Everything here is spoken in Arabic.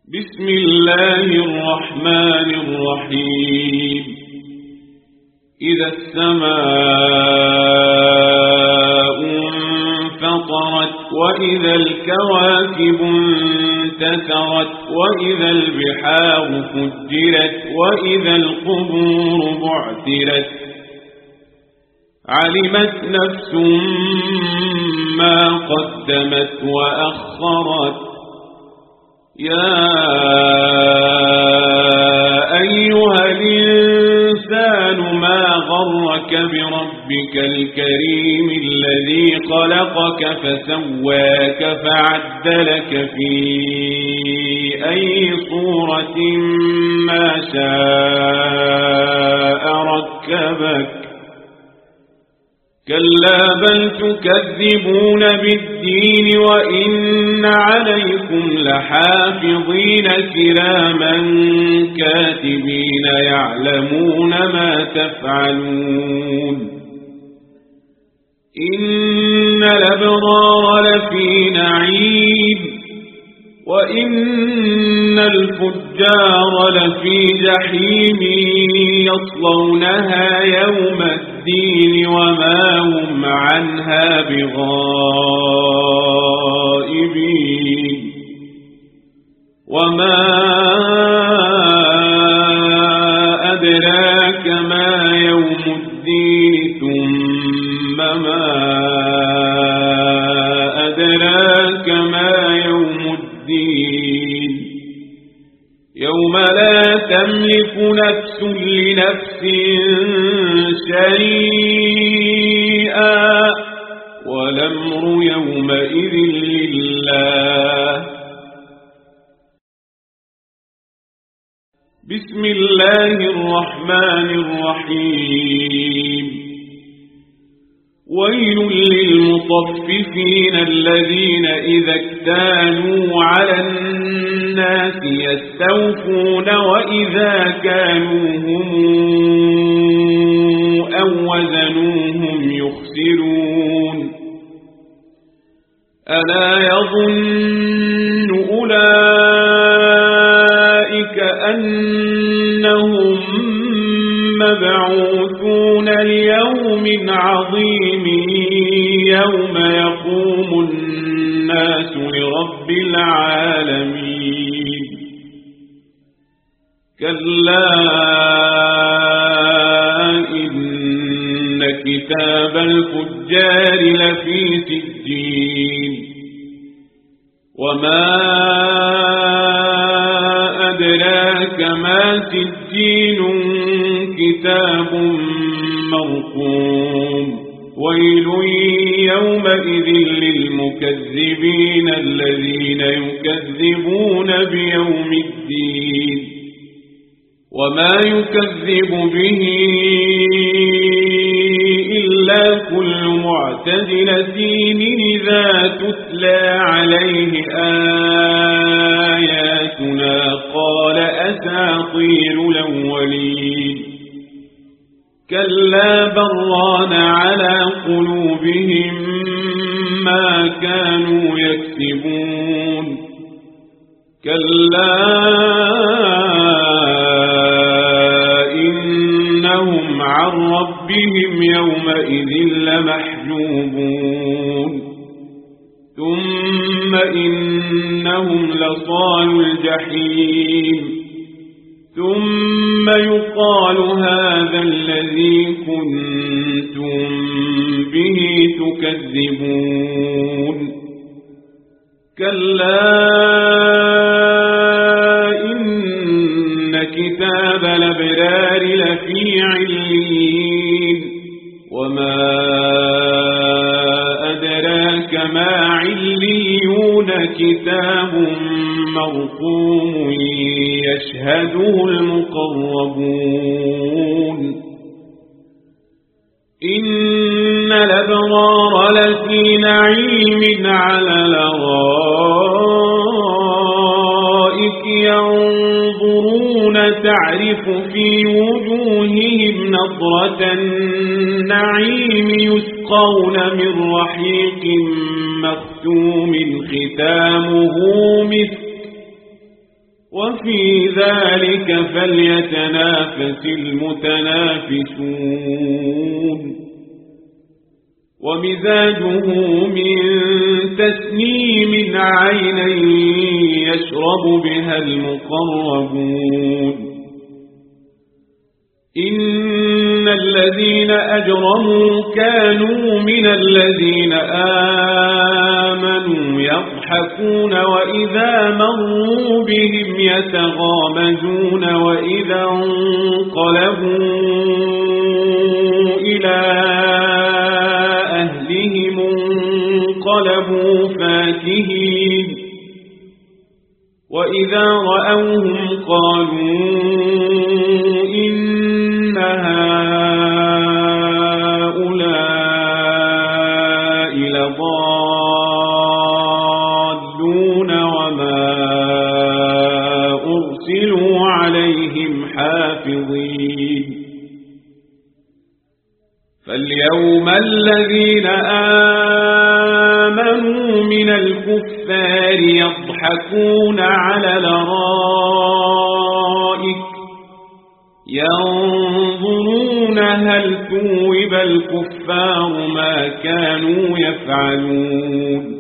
بسم الله الرحمن الرحيم. إذا السماء انفطرت وإذا الكواكب انتثرت وإذا البحار فجرت وإذا القبور بعثرت علمت نفس ما قدمت وأخرت. يا أيها الإنسان ما غرك بربك الكريم الذي خلقك فسواك فعدلك في أي صورة ما شاء ركبك. كلا بل تكذبون بالدين وإن عليكم لحافظين كراما كاتبين يعلمون ما تفعلون. إن الأبرار لفي نعيم وإن الفجار لفي جحيم يصلونها يوم الدين وما هم عنها بغائبين. وما أدراك ما يوم الدين ثم ما أدراك ما يوم الدين. يوم لا تملك نفس لنفس شيئا والأمر يومئذ لله. بسم الله الرحمن الرحيم. ويل للمطففين الذين إذا اكتالوا على الناس يستوفون وإذا كانوهم أو وزنوهم يخسرون. ألا يظن أولئك أنهم مبعوثون ليوم عظيم يوم يقوم الناس لرب العالمين. كلا إن كتاب الفجار لفي سجين. وما أدراك ما سجين كتاب مرقوم. ويل يومئذ للمكذبين الذين يكذبون بيوم الدين. وما يكذب به إلا كل معتد أثيم إذا تتلى عليه آياتنا قال أساطير الأولين. كلا بران على قلوبهم ما كانوا يكسبون. كلا إنهم عن ربهم يومئذ لمحجوبون. ثم إنهم لصالوا الجحيم. ثم يقال هذا الذي كنتم به تكذبون. كلا إن كتاب الأبرار لفي عليين. وما أدراك ما عليون كتاب مرقوم يشهده المقربون. إن الأبرار لفي نعيم على الأرائك ينظرون تعرف في وجوههم نضرة النعيم يسقون من رحيق مختوم ختامه مسك وفي ذلك فليتنافس المتنافسون ومزاجه من تسنيم عينا يشرب بها المقربون إن الذين أجرموا كانوا من الذين آمنوا يضحكون وإذا مروا بهم يتغامزون وإذا انقلبوا إلى أهلهم انقلبوا فاكهين وإذا رأوهم قالوا إن هؤلاء لضالون وما أرسلوا عليهم حافظين فاليوم الذين آمنوا من الكفار يضحكون على الأرائك ينظرون هل ثوب الكفار ما كانوا يفعلون